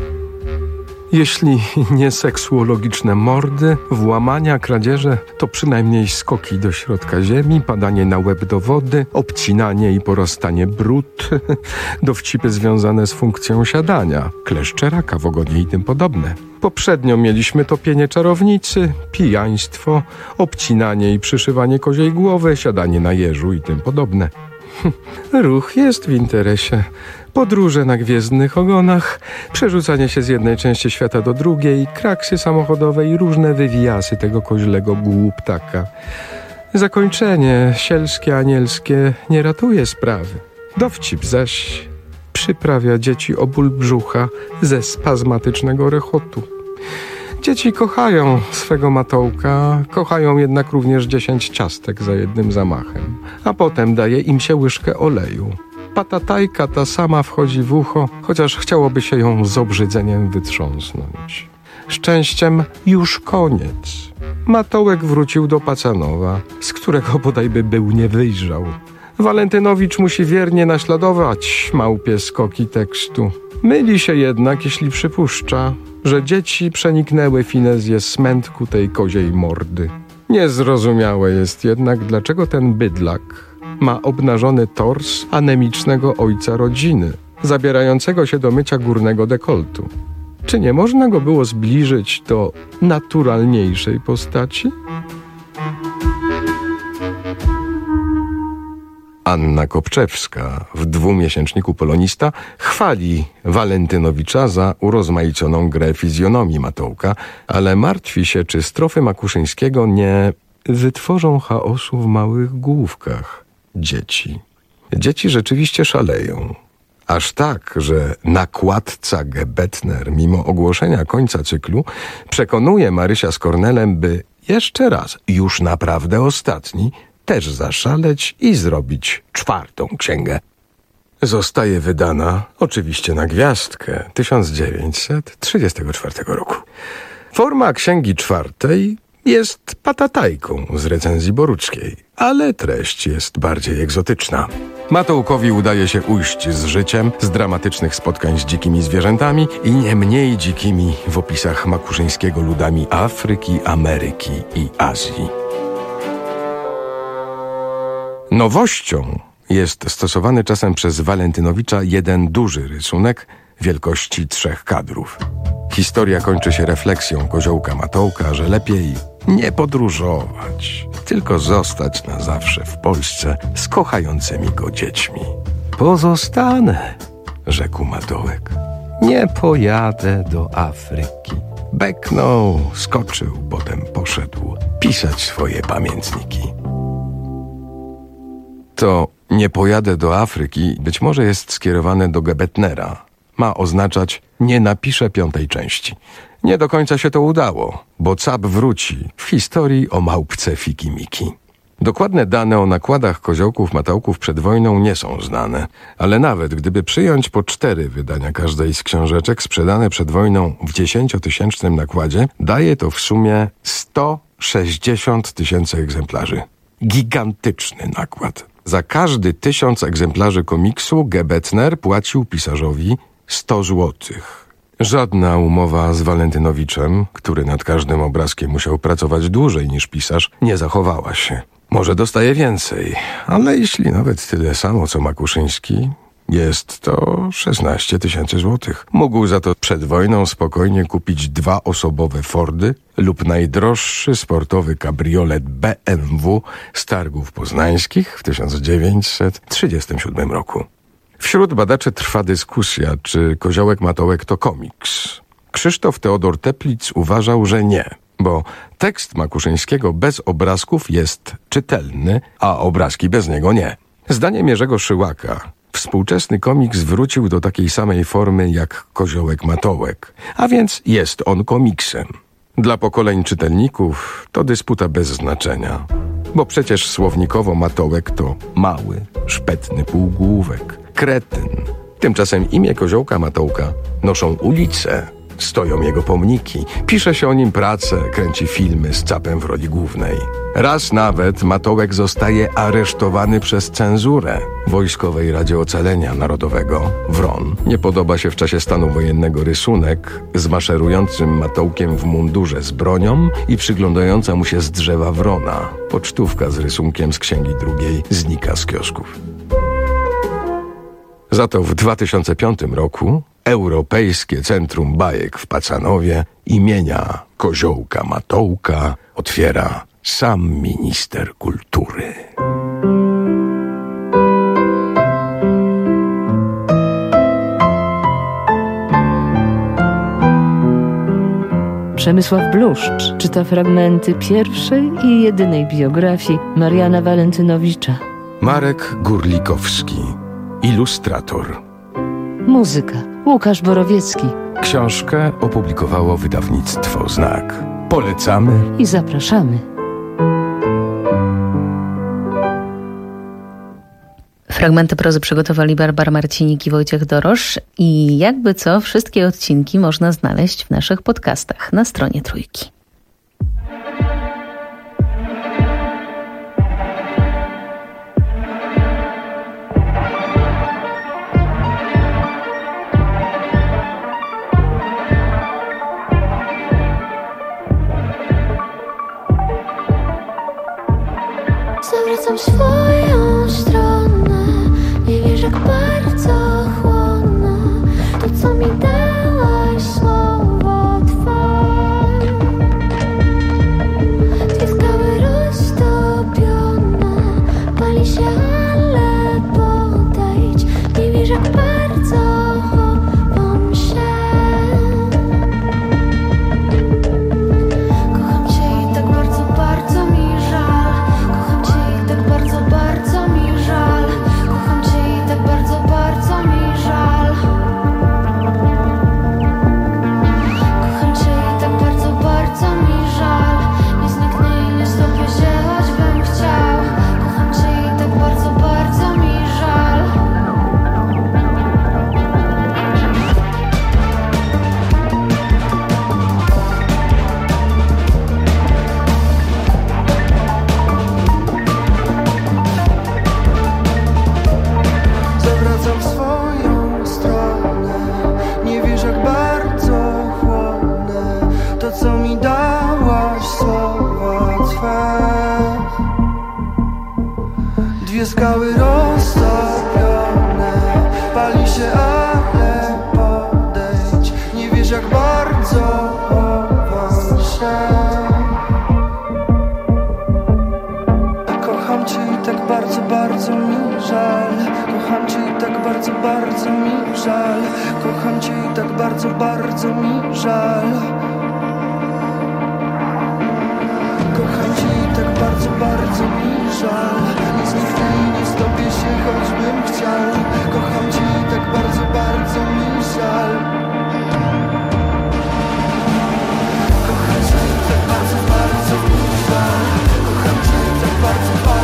Jeśli nie seksuologiczne mordy, włamania, kradzieże, to przynajmniej skoki do środka ziemi, padanie na łeb do wody, obcinanie i porastanie brud, dowcipy związane z funkcją siadania, kleszcze raka w ogonie i tym podobne. Poprzednio mieliśmy topienie czarownicy, pijaństwo, obcinanie i przyszywanie koziej głowy, siadanie na jeżu i tym podobne. Ruch jest w interesie. Podróże na gwiezdnych ogonach, przerzucanie się z jednej części świata do drugiej, kraksy samochodowe i różne wywijasy tego koźlego głuptaka. Zakończenie sielskie, anielskie nie ratuje sprawy. Dowcip zaś przyprawia dzieci o ból brzucha ze spazmatycznego rechotu. Dzieci kochają swego Matołka, kochają jednak również dziesięć ciastek za jednym zamachem, a potem daje im się łyżkę oleju. Patatajka ta sama wchodzi w ucho, chociaż chciałoby się ją z obrzydzeniem wytrząsnąć. Szczęściem już koniec. Matołek wrócił do Pacanowa, z którego bodajby był nie wyjrzał. Walentynowicz musi wiernie naśladować małpie skoki tekstu. Myli się jednak, jeśli przypuszcza, że dzieci przeniknęły finezję smętku tej koziej mordy. Niezrozumiałe jest jednak, dlaczego ten bydlak ma obnażony tors anemicznego ojca rodziny, zabierającego się do mycia górnego dekoltu. Czy nie można go było zbliżyć do naturalniejszej postaci? Anna Kopczewska w dwumiesięczniku Polonista chwali Walentynowicza za urozmaiconą grę fizjonomii Matołka, ale martwi się, czy strofy Makuszyńskiego nie wytworzą chaosu w małych główkach dzieci. Dzieci rzeczywiście szaleją. Aż tak, że nakładca Gebetner, mimo ogłoszenia końca cyklu, przekonuje Marysia z Kornelem, by jeszcze raz, już naprawdę ostatni, też zaszaleć i zrobić czwartą księgę. Zostaje wydana, oczywiście na gwiazdkę, tysiąc dziewięćset trzydziestego czwartego roku. Forma księgi czwartej jest patatajką z recenzji Boruckiej, ale treść jest bardziej egzotyczna. Matołkowi udaje się ujść z życiem, z dramatycznych spotkań z dzikimi zwierzętami i nie mniej dzikimi w opisach Makuszyńskiego ludami Afryki, Ameryki i Azji. Nowością jest stosowany czasem przez Walentynowicza jeden duży rysunek wielkości trzech kadrów. Historia kończy się refleksją koziołka Matołka, że lepiej nie podróżować, tylko zostać na zawsze w Polsce z kochającymi go dziećmi. Pozostanę, rzekł Matołek. Nie pojadę do Afryki. Beknął, skoczył, potem poszedł pisać swoje pamiętniki. To nie pojadę do Afryki być może jest skierowane do Gebetnera. Ma oznaczać nie napiszę piątej części. Nie do końca się to udało, bo Cap wróci w historii o małpce Fiki Miki. Dokładne dane o nakładach koziołków matałków przed wojną nie są znane, ale nawet gdyby przyjąć po cztery wydania każdej z książeczek sprzedane przed wojną w dziesięciotysięcznym nakładzie, daje to w sumie sto sześćdziesiąt tysięcy egzemplarzy. Gigantyczny nakład. Za każdy tysiąc egzemplarzy komiksu Gebetner płacił pisarzowi sto złotych. Żadna umowa z Walentynowiczem, który nad każdym obrazkiem musiał pracować dłużej niż pisarz, nie zachowała się. Może dostaje więcej, ale jeśli nawet tyle samo co Makuszyński, jest to szesnaście tysięcy złotych. Mógł za to przed wojną spokojnie kupić dwa osobowe Fordy lub najdroższy sportowy kabriolet B M W z targów poznańskich w tysiąc dziewięćset trzydziestym siódmym roku. Wśród badaczy trwa dyskusja, czy Koziołek Matołek to komiks. Krzysztof Teodor Teplitz uważał, że nie, bo tekst Makuszyńskiego bez obrazków jest czytelny, a obrazki bez niego nie. Zdaniem Jerzego Szyłaka współczesny komiks wrócił do takiej samej formy jak Koziołek Matołek, a więc jest on komiksem. Dla pokoleń czytelników to dysputa bez znaczenia, bo przecież słownikowo Matołek to mały, szpetny półgłówek, kretyn. Tymczasem imię Koziołka Matołka noszą ulice, stoją jego pomniki, pisze się o nim pracę, kręci filmy z Capem w roli głównej. Raz nawet Matołek zostaje aresztowany przez cenzurę Wojskowej Radzie Ocalenia Narodowego, WRON. Nie podoba się w czasie stanu wojennego rysunek z maszerującym Matołkiem w mundurze z bronią i przyglądająca mu się z drzewa wrona. Pocztówka z rysunkiem z księgi drugiej znika z kiosków. Za to w dwa tysiące piątym roku Europejskie Centrum Bajek w Pacanowie imienia Koziołka Matołka otwiera sam minister kultury. Przemysław Bluszcz czyta fragmenty pierwszej i jedynej biografii Mariana Walentynowicza. Marek Gurlikowski, ilustrator. Muzyka Łukasz Borowiecki. Książkę opublikowało wydawnictwo Znak. Polecamy i zapraszamy. Fragmenty prozy przygotowali Barbara Marcinik i Wojciech Dorosz i jakby co, wszystkie odcinki można znaleźć w naszych podcastach na stronie Trójki. Zawracam swoją stronę, nie wiesz jak bardzo chłonę to, co mi dałaś, słowo Twe. Dwie skały roztopione, pali się, ale podejdź, nie wiesz jak bardzo chowam się. Kocham Cię i tak bardzo, bardzo mi żal. Kocham Cię i tak bardzo, bardzo mi żal. Kocham Cię i tak bardzo, bardzo mi żal. Kocham Cię i tak bardzo, bardzo mi żal. Nie zniknę i nie stopię się, choćbym chciał. Kocham Cię i tak bardzo, bardzo mi żal. Zawracam w swoją stronę, nie wiesz jak bardzo chłonę to, co mi dałaś, słowa Twe. Dwie skały roztopione, pali się, ale podejdź, nie wiesz jak bardzo chowam się. Kocham Cię i tak bardzo, bardzo mi żal. Kocham Cię i tak bardzo, bardzo mi żal. Kocham Cię i tak bardzo, bardzo mi żal. Kocham Cię i tak bardzo, bardzo mi żal. Nie zniknę i nie stopię się, choćbym chciał. Kocham Cię i tak bardzo, bardzo mi żal. Kocham Cię i tak bardzo, bardzo mi żal. Kocham Cię i tak bardzo, bardzo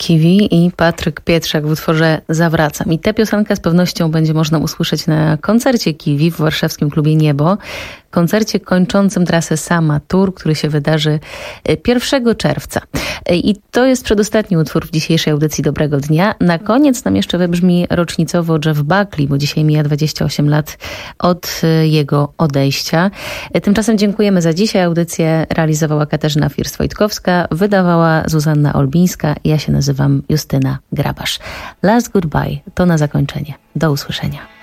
Kiwi i Patryk Pietrzak w utworze Zawracam. I tę piosenkę z pewnością będzie można usłyszeć na koncercie Kiwi w warszawskim klubie Niebo. Koncercie kończącym trasę Sama Tour, który się wydarzy pierwszego czerwca. I to jest przedostatni utwór w dzisiejszej audycji Dobrego Dnia. Na koniec nam jeszcze wybrzmi rocznicowo Jeff Buckley, bo dzisiaj mija dwadzieścia osiem lat od jego odejścia. Tymczasem dziękujemy za dzisiaj. Audycję realizowała Katarzyna First-Wojtkowska, wydawała Zuzanna Olbińska. Ja się nazywam Justyna Grabasz. Last Goodbye to na zakończenie. Do usłyszenia.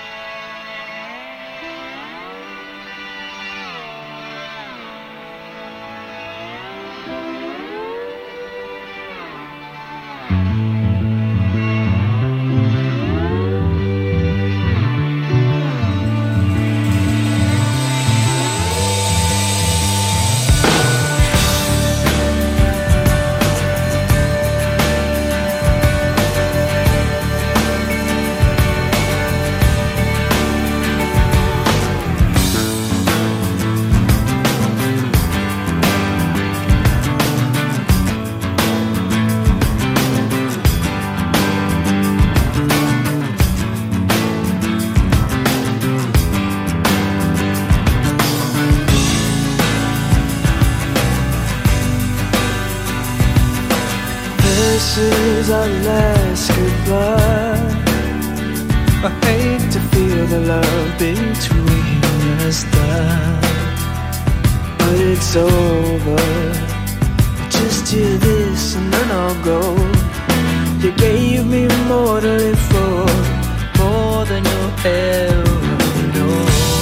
This is our last goodbye. I hate to feel the love between us die, but it's over. Just hear this and then I'll go. You gave me more to live for, more than you'll ever know.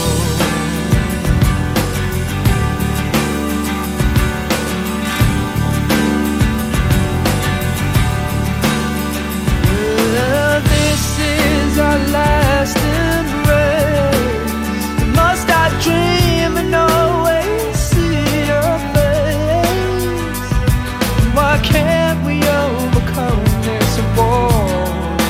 Our last embrace. Must I dream and always see your face? Why can't we overcome this war?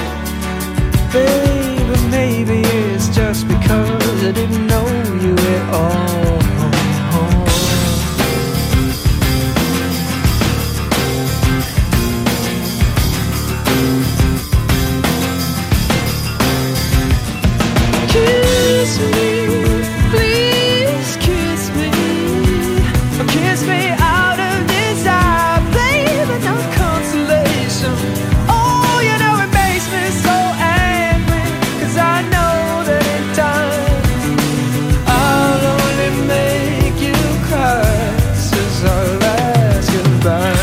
Baby, maybe it's just because I didn't know you at all. Kiss me, please kiss me, kiss me out of desire, baby, no consolation. Oh, you know it makes me so angry, 'cause I know that in time I'll only make you cry. This is our last goodbye.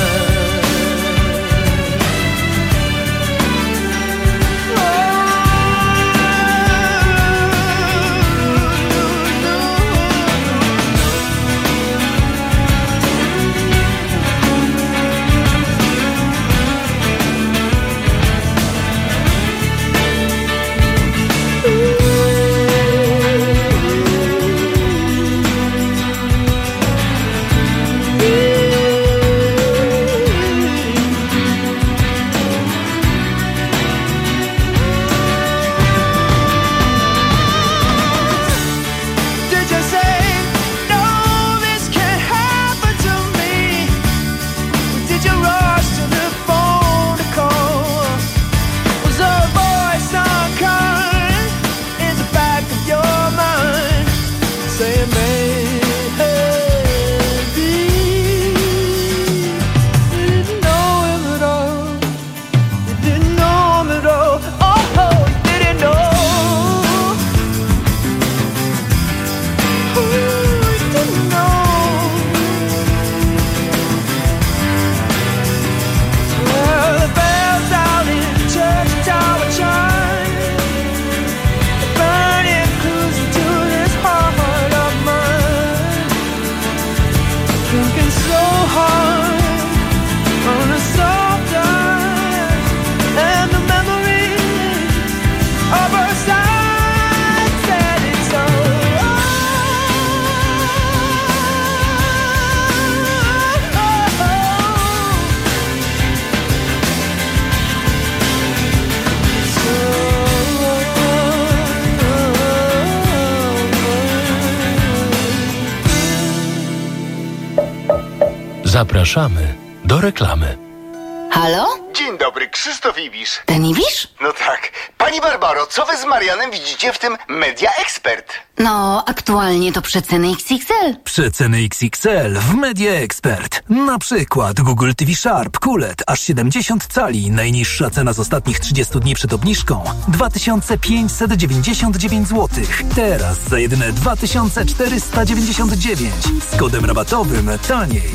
Zapraszamy do reklamy. Halo? Dzień dobry, Krzysztof Ibisz. Ten Ibisz? No tak. Pani Barbaro, co wy z Marianem widzicie w tym Media Expert? No, aktualnie to przeceny X X L. Przeceny X X L w Media Expert. Na przykład Google T V Sharp Q L E D aż siedemdziesiąt cali. Najniższa cena z ostatnich trzydziestu dni przed obniżką dwa tysiące pięćset dziewięćdziesiąt dziewięć złotych. Teraz za jedyne dwa tysiące czterysta dziewięćdziesiąt dziewięć. Z kodem rabatowym taniej.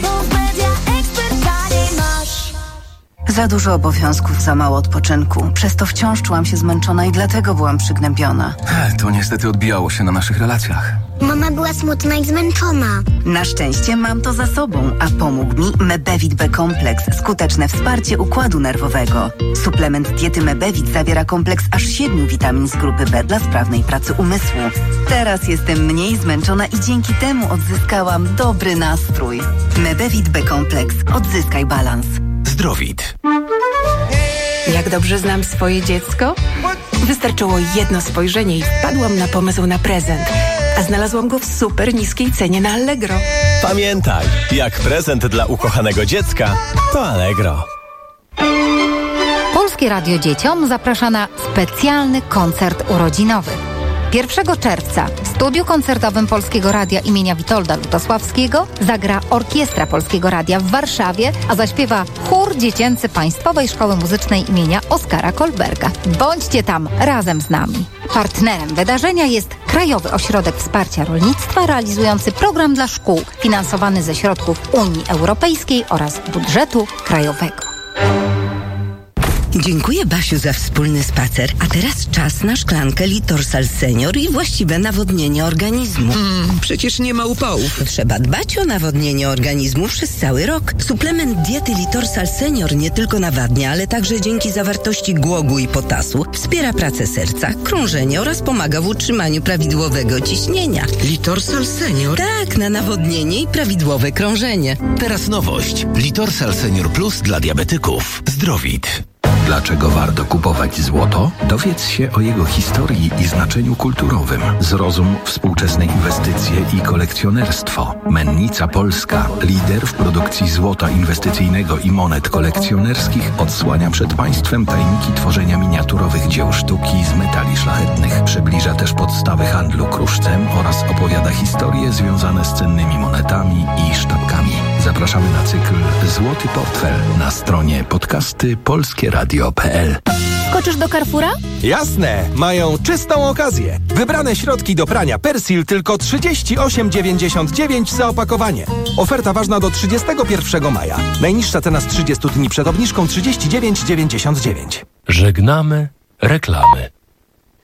Za dużo obowiązków, za mało odpoczynku. Przez to wciąż czułam się zmęczona i dlatego byłam przygnębiona. To niestety odbijało się na naszych relacjach. Mama była smutna i zmęczona. Na szczęście mam to za sobą, a pomógł mi Mebevit B Kompleks. Skuteczne wsparcie układu nerwowego. Suplement diety Mebevit zawiera kompleks aż siedmiu witamin z grupy B dla sprawnej pracy umysłu. Teraz jestem mniej zmęczona i dzięki temu odzyskałam dobry nastrój. Mebevit B Kompleks. Odzyskaj balans. Zdrowit. Jak dobrze znam swoje dziecko? Wystarczyło jedno spojrzenie i wpadłam na pomysł na prezent. A znalazłam go w super niskiej cenie na Allegro. Pamiętaj, jak prezent dla ukochanego dziecka, to Allegro. Polskie Radio Dzieciom zaprasza na specjalny koncert urodzinowy. pierwszego czerwca w studiu koncertowym Polskiego Radia imienia Witolda Lutosławskiego zagra Orkiestra Polskiego Radia w Warszawie, a zaśpiewa chór dziecięcy Państwowej Szkoły Muzycznej imienia Oskara Kolberga. Bądźcie tam razem z nami. Partnerem wydarzenia jest Krajowy Ośrodek Wsparcia Rolnictwa realizujący program dla szkół finansowany ze środków Unii Europejskiej oraz budżetu krajowego. Dziękuję, Basiu, za wspólny spacer. A teraz czas na szklankę Litorsal Senior i właściwe nawodnienie organizmu. Mm, przecież nie ma upałów. Trzeba dbać o nawodnienie organizmu przez cały rok. Suplement diety Litorsal Senior nie tylko nawadnia, ale także dzięki zawartości głogu i potasu wspiera pracę serca, krążenie oraz pomaga w utrzymaniu prawidłowego ciśnienia. Litorsal Senior? Tak, na nawodnienie i prawidłowe krążenie. Teraz nowość. Litorsal Senior Plus dla diabetyków. Zdrowit. Dlaczego warto kupować złoto? Dowiedz się o jego historii i znaczeniu kulturowym. Zrozum współczesne inwestycje i kolekcjonerstwo. Mennica Polska, lider w produkcji złota inwestycyjnego i monet kolekcjonerskich, odsłania przed Państwem tajniki tworzenia miniaturowych dzieł sztuki z metali szlachetnych. Przybliża też podstawy handlu kruszcem oraz opowiada historie związane z cennymi monetami i sztabkami. Zapraszamy na cykl Złoty Portfel na stronie podcasty polskie radio kropka p l. Skoczysz do Carrefoura? Jasne, mają czystą okazję. Wybrane środki do prania Persil tylko trzydzieści osiem dziewięćdziesiąt dziewięć za opakowanie. Oferta ważna do trzydziestego pierwszego maja. Najniższa cena z trzydziestu dni przed obniżką trzydzieści dziewięć dziewięćdziesiąt dziewięć. Żegnamy reklamy.